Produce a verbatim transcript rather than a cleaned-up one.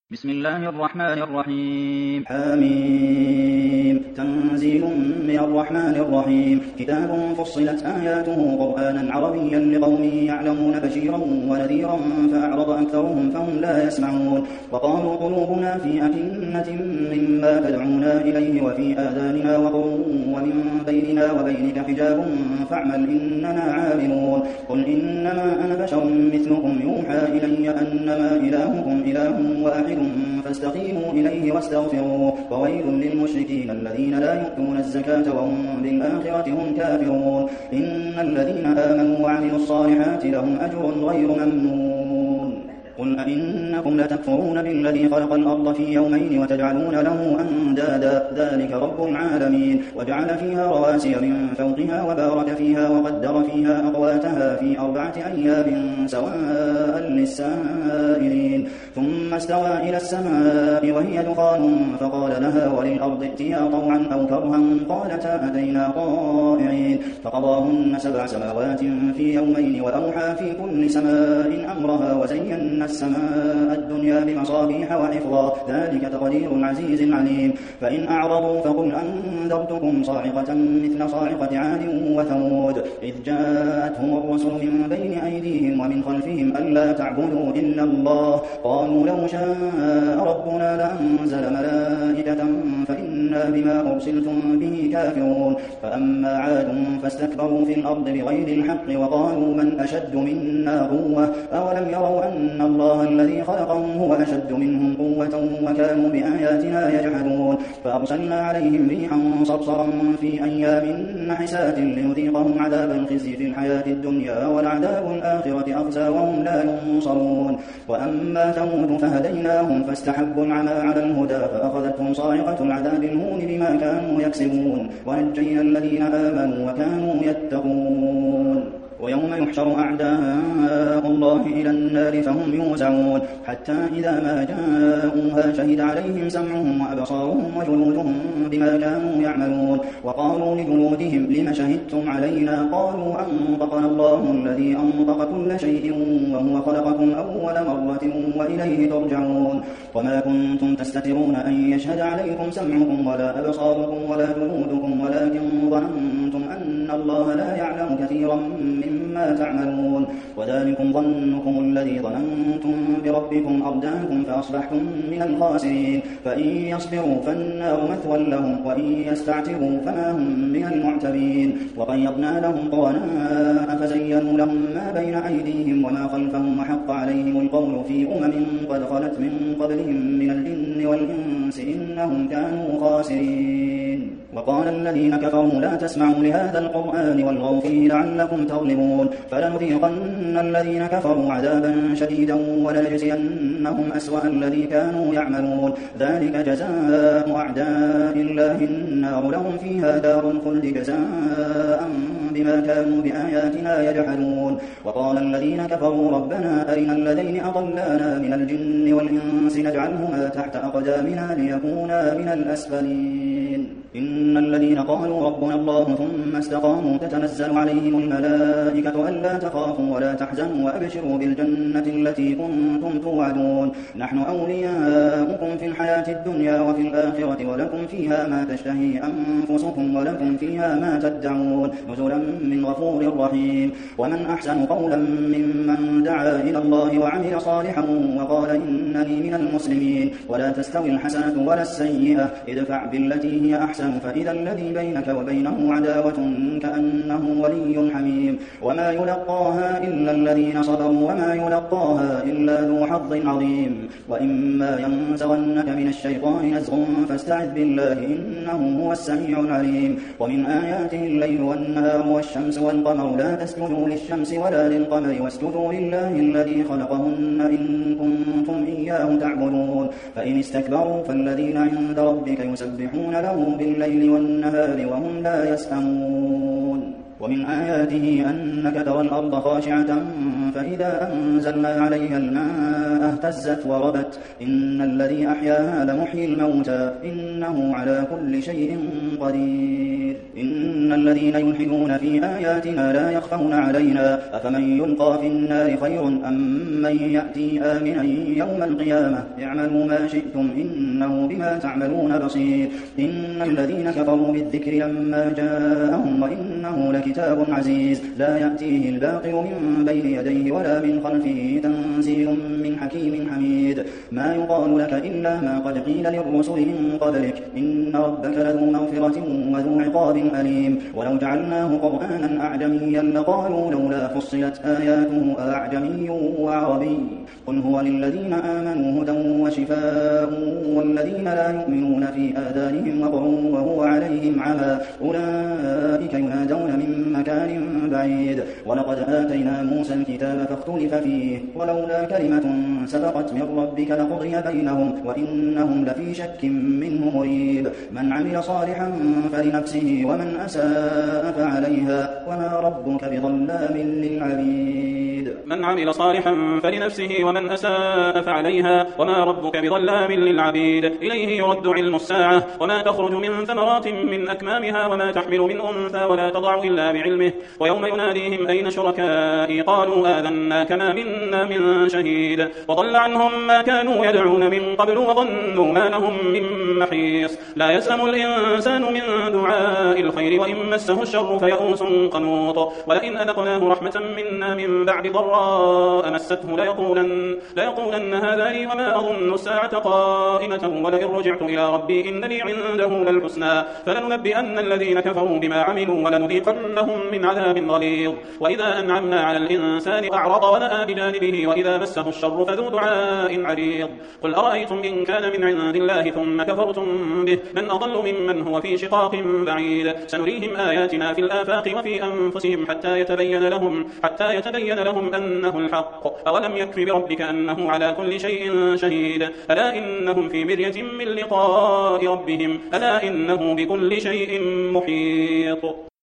بسم الله الرحمن الرحيم. حميم. تنزيل من الرحمن الرحيم. كتاب فصلت آياته قرآنا عربيا لقوم يعلمون بشيرا ونذيرا فأعرض أكثرهم فهم لا يسمعون. وقالوا قلوبنا في أكنة مما تدعونا إليه وفي آذاننا وقر ومن بيننا وبينك حجاب فاعمل إننا عاملون. قل إنما أنا بشر مثلكم يوحى إلي أنما إلهكم إله واحد فاستقيموا إليه واستغفروه. وويل للمشركين الذين لا يؤتون الزكاة وهم بالآخرة هم كافرون. إن الذين آمنوا وعملوا الصالحات لهم أجر غير ممنون. قل أئنكم لتكفرون بالذي خلق الأرض في يومين وتجعلون له أندادا ذلك رب العالمين. وجعل فيها رواسي من فوقها وبارك فيها وقدر فيها أقواتها في أربعة أيام سواء للسائلين. ثم استوى إلى السماء وهي دخان فقال لها وللأرض ائتيا طوعا أو كرها قالتا أتينا طائعين. فقضاهن سبع سماوات في يومين وأوحى في كل سماء أمرها وزينا السماء الدنيا بمصابيح وحفظا ذلك تقدير العزيز العليم. فإن أعرضوا فقل أنذرتكم صاعقة مثل صاعقة عاد وثمود إذ جاءتهم الرسل من بين أيديهم ومن خلفهم ألا تعبدوا إلا الله قالوا لو شاء ربنا لأنزل ملائكة فإنا بما أرسلتم به كافرون. فأما عاد فاستكبروا في الأرض بغير الحق وقالوا من أشد منا قوة أولم يروا أن الله الذي خلقهم هو أشد منهم قوة وكانوا بآياتنا يجحدون. فأرسلنا عليهم ريحا صرصرا في أيام نحسات ليذيقهم عذاب الخزي في الحياة الدنيا ولعذاب الآخرة أخزى وهم لا ينصرون. وأما ثمود فهديناهم فاستحبوا العمى على الهدى فأخذتهم صاعقة العذاب الهون بما كانوا يكسبون ونجينا الذين آمنوا وكانوا يتقون. ويوم يحشر أعداء الله إلى النار فهم يوزعون حتى إذا ما جاءوها شهد عليهم سمعهم وأبصارهم وجلودهم بما كانوا يعملون. وقالوا لجلودهم لم شهدتم علينا قالوا أنطقنا الله الذي أنطق كل شيء وهو خلقكم أول مرة وإليه ترجعون. وما كنتم تستترون أن يشهد عليكم سمعكم ولا أبصاركم ولا جلودكم ولكن ظننتم أن الله لا يعلم كثيرا مما تعملون. وذلكم ظنكم الذي ظننتم بربكم أرداكم فأصبحتم من الخاسرين. فإن يصبروا فالنار مثوى لهم وإن يستعتبوا فما هم من المعتبين. وقيضنا لهم قرناء فزينوا لهم ما بين أيديهم وما خلفهم وحق عليهم القول في أمم قد خلت من قبلهم من الجن والإنس إنهم كانوا خاسرين. وقال الذين كفروا لا تسمعوا لهذا القرآن والغوا فيه لعلكم تغلبون. فلنذيقن الذين كفروا عذابا شديدا ولنجزينهم أسوأ الذي كانوا يعملون ذلك جزاء أعداء الله النار لهم فيها دار الخلد جزاء بما كانوا بآياتنا يجحدون. وقال الذين كفروا ربنا أرنا الذين أضلانا من الجن والإنس نجعلهما تحت أقدامنا ليكونا من الأسفلين. إن الذين قالوا ربنا الله ثم استقاموا تتنزل عليهم الملائكة ألا تخافوا ولا تحزنوا وأبشروا بالجنة التي كنتم توعدون نحن أولياؤكم في الحياة الدنيا وفي الآخرة ولكم فيها ما تشتهي أنفسكم ولكم فيها ما تدعون نزلا من غفور رحيم. ومن أحسن قولا ممن دعا إلى الله وعمل صالحا وقال إنني من المسلمين. ولا تستوي الحسنة ولا السيئة ادفع بالتي هي أحسن فإذا الذي بينك وبينه عداوة كأنه ولي حميم. وما يلقاها إلا الذين صبروا وما يلقاها إلا ذو حظ عظيم. وإما ينزغنك من الشيطان نزغ فاستعذ بالله إنه هو السميع العليم. ومن آياته الليل والنهار والشمس والقمر لا تسجدوا للشمس ولا للقمر واسجدوا لله الذي خلقهن إن كنتم إياه تعبدون. فإن استكبروا فالذين عند ربك يسبحون له بالليل والنهار وهم لا يسأمون. ومن آياته أنك ترى الأرض خاشعة فإذا أنزلنا عليها الماء اهتزت وربت إن الذي أحياها لمحيي الموتى إنه على كل شيء قدير إن الذين يلحدون في آياتنا لا يخفون علينا أفمن يلقى في النار خير أم من يأتي آمنا يوم القيامة اعملوا ما شئتم إنه بما تعملون بصير إن الذين كفروا بالذكر لما جاءهم وإنه لكتاب عزيز لا يأتيه الباطل من بين يديه ولا من خلفه تنزيل من حكيم حميد ما يقال لك إلا ما قد قيل للرسل من قبلك إن ربك لذو مغفرة وذو عقاب أليم ولو جعلناه قرآنا أعجميا لقالوا لولا فصلت آياته أعجمي وعربي قل هو للذين آمنوا هدى وشفاء والذين لا يؤمنون في آذانهم وقر وهو عليهم عمى أولئك ينادون من مكان بعيد ولقد آتينا موسى الكتاب فاختلف فيه ولولا كلمة سبقت من ربك لقضي بينهم وإنهم لفي شك منه مريب من عمل صالحا فلنفسه ومن أساء فعليها وما ربك بظلام للعبيد من عمل صالحا فلنفسه ومن أساء فعليها وما ربك بظلام للعبيد إليه يرد علم الساعة وما تخرج من ثمرات من أكمامها وما تحمل من أنثى ولا تضع إلا بعلمه ويوم يناديهم أين شركائي قالوا آذنا كما منا من شهيد وضل عنهم ما كانوا يدعون من قبل وظنوا ما لهم من محيص لا يسلم الإنسان من دعاء الخير وإن مسه الشر فيئوس قنوط ولئن أذقناه رحمة منا من بعد ضراء مسته ليقولن, ليقولن هذا لي وما أظن الساعة قائمة ولئن رجعت إلى ربي إن لي عنده للحسنى فلننبئن الذين كفروا بما عملوا ولنذيقنهم من عذاب غليظ وإذا أنعمنا على الإنسان أعرض ونأى بجانبه وإذا مسه الشر فذو دعاء عريض قل أرأيتم إن كان من عند الله ثم كفرتم به من أضل ممن هو في شقاق بعيد سنريهم آياتنا في الآفاق وفي أنفسهم حتى يتبين لهم, حتى يتبين لهم أنه الحق أولم يكف بربك أنه على كل شيء شهيد ألا إنهم في مرية من لقاء ربهم ألا إنه بكل شيء محيط